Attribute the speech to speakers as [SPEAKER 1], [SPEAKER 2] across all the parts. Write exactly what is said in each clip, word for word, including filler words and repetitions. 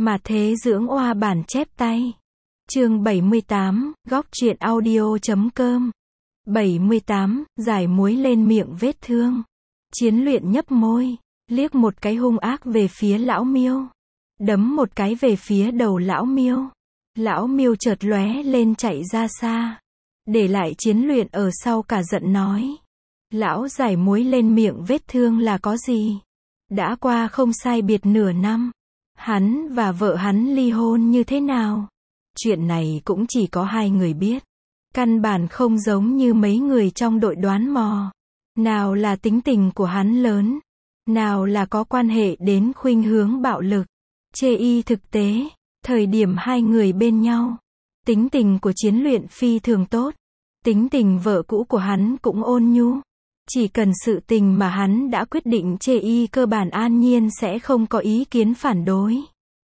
[SPEAKER 1] Mà thế dưỡng oa bản chép tay. Chương bảy mươi tám, góc truyện audio chấm com. bảy mươi tám, giải muối lên miệng vết thương. Chiến luyện nhấp môi, liếc một cái hung ác về phía lão Miêu. Đấm một cái về phía đầu lão Miêu. Lão Miêu chợt lóe lên chạy ra xa. Để lại chiến luyện ở sau cả giận nói. Lão giải muối lên miệng vết thương là có gì? Đã qua không sai biệt nửa năm. Hắn và vợ hắn ly hôn như thế nào? Chuyện này cũng chỉ có hai người biết. Căn bản không giống như mấy người trong đội đoán mò. Nào là tính tình của hắn lớn. Nào là có quan hệ đến khuynh hướng bạo lực. Chê y thực tế, thời điểm hai người bên nhau. Tính tình của chiến luyện phi thường tốt. Tính tình vợ cũ của hắn cũng ôn nhu. Chỉ cần sự tình mà hắn đã quyết định chê y cơ bản an nhiên sẽ không có ý kiến phản đối.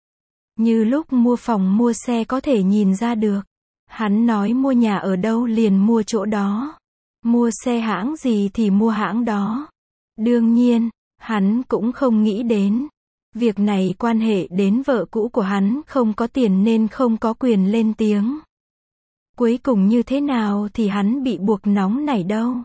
[SPEAKER 1] Như lúc mua phòng mua xe có thể nhìn ra được. Hắn nói mua nhà ở đâu liền mua chỗ đó. Mua xe hãng gì thì mua hãng đó. Đương nhiên, hắn cũng không nghĩ đến. Việc này quan hệ đến vợ cũ của hắn không có tiền nên không có quyền lên tiếng. Cuối cùng như thế nào thì hắn bị buộc nóng nảy đâu.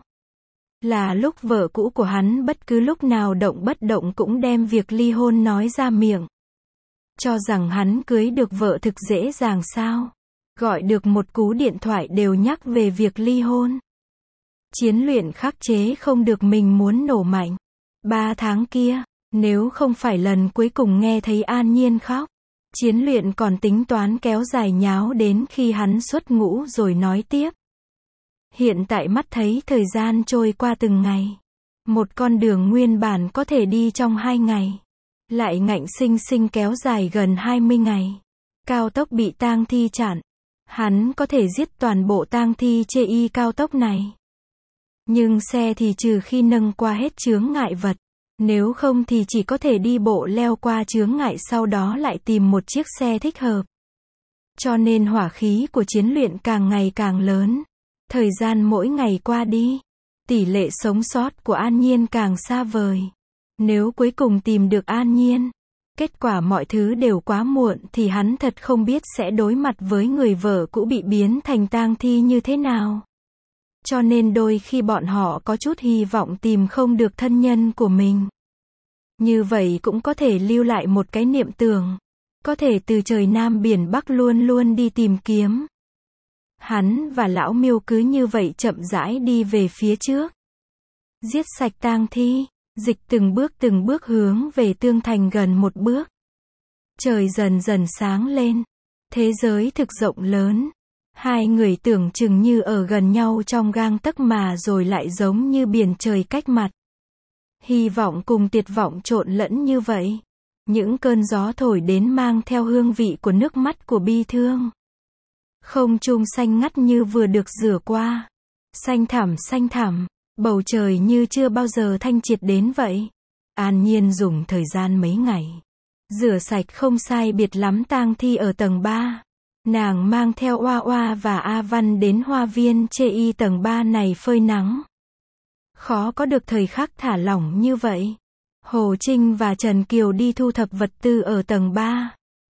[SPEAKER 1] Là lúc vợ cũ của hắn bất cứ lúc nào động bất động cũng đem việc ly hôn nói ra miệng. Cho rằng hắn cưới được vợ thực dễ dàng sao. Gọi được một cú điện thoại đều nhắc về việc ly hôn. Chiến luyện khắc chế không được mình muốn nổ mạnh. Ba tháng kia, nếu không phải lần cuối cùng nghe thấy An Nhiên khóc, chiến luyện còn tính toán kéo dài nháo đến khi hắn xuất ngũ rồi nói tiếp. Hiện tại mắt thấy thời gian trôi qua từng ngày. Một con đường nguyên bản có thể đi trong hai ngày. Lại ngạnh sinh sinh kéo dài gần hai mươi ngày. Cao tốc bị tang thi chặn. Hắn có thể giết toàn bộ tang thi chê y cao tốc này. Nhưng xe thì trừ khi nâng qua hết chướng ngại vật. Nếu không thì chỉ có thể đi bộ leo qua chướng ngại sau đó lại tìm một chiếc xe thích hợp. Cho nên hỏa khí của chiến luyện càng ngày càng lớn. Thời gian mỗi ngày qua đi. Tỷ lệ sống sót của An Nhiên càng xa vời. Nếu cuối cùng tìm được An Nhiên, kết quả mọi thứ đều quá muộn thì hắn thật không biết sẽ đối mặt với người vợ cũ bị biến thành tang thi như thế nào. Cho nên đôi khi bọn họ có chút hy vọng tìm không được thân nhân của mình. Như vậy cũng có thể lưu lại một cái niệm tưởng. Có thể từ trời Nam biển Bắc luôn luôn đi tìm kiếm. Hắn và lão Miêu cứ như vậy chậm rãi đi về phía trước. Giết sạch tang thi, dịch từng bước từng bước hướng về tương thành gần một bước. Trời dần dần sáng lên. Thế giới thực rộng lớn. Hai người tưởng chừng như ở gần nhau trong gang tấc mà rồi lại giống như biển trời cách mặt. Hy vọng cùng tuyệt vọng trộn lẫn như vậy. Những cơn gió thổi đến mang theo hương vị của nước mắt của bi thương. Không trung xanh ngắt như vừa được rửa qua. Xanh thẳm xanh thẳm, bầu trời như chưa bao giờ thanh triệt đến vậy. An Nhiên dùng thời gian mấy ngày. Rửa sạch không sai biệt lắm tang thi ở tầng ba. Nàng mang theo Oa Oa và A Văn đến hoa viên chê y tầng ba này phơi nắng. Khó có được thời khắc thả lỏng như vậy. Hồ Trinh và Trần Kiều đi thu thập vật tư ở tầng ba.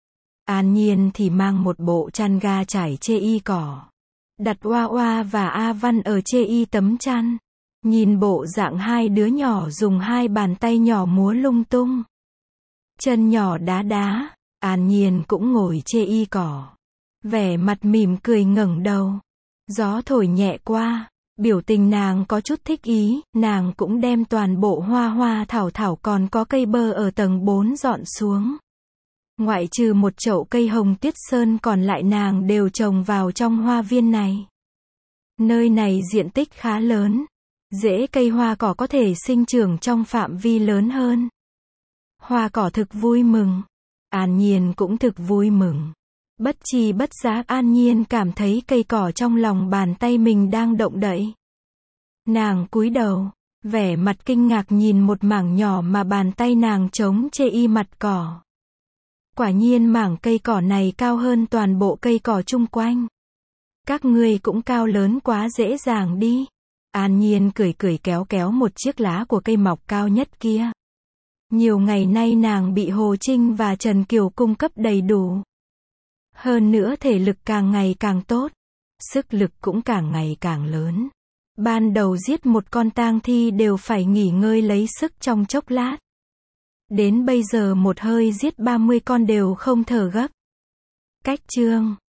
[SPEAKER 1] An Nhiên thì mang một bộ chăn ga trải chê y cỏ. Đặt Oa Oa và A Văn ở chê y tấm chăn. Nhìn bộ dạng hai đứa nhỏ dùng hai bàn tay nhỏ múa lung tung. Chân nhỏ đá đá, An Nhiên cũng ngồi chê y cỏ. Vẻ mặt mỉm cười ngẩng đầu. Gió thổi nhẹ qua, biểu tình nàng có chút thích ý, nàng cũng đem toàn bộ hoa hoa thảo thảo còn có cây bơ ở tầng bốn dọn xuống. Ngoại trừ một chậu cây hồng tuyết sơn còn lại nàng đều trồng vào trong hoa viên này. Nơi này diện tích khá lớn. Rễ cây hoa cỏ có thể sinh trưởng trong phạm vi lớn hơn. Hoa cỏ thực vui mừng. An Nhiên cũng thực vui mừng. Bất chi bất giác An Nhiên cảm thấy cây cỏ trong lòng bàn tay mình đang động đậy. Nàng cúi đầu, vẻ mặt kinh ngạc nhìn một mảng nhỏ mà bàn tay nàng chống chê y mặt cỏ. Quả nhiên mảng cây cỏ này cao hơn toàn bộ cây cỏ chung quanh. Các ngươi cũng cao lớn quá dễ dàng đi. An Nhiên cười cười kéo kéo một chiếc lá của cây mọc cao nhất kia. Nhiều ngày nay nàng bị Hồ Trinh và Trần Kiều cung cấp đầy đủ. Hơn nữa thể lực càng ngày càng tốt. Sức lực cũng càng ngày càng lớn. Ban đầu giết một con tang thi đều phải nghỉ ngơi lấy sức trong chốc lát. Đến bây giờ một hơi giết ba mươi con đều không thở gấp. Cách chương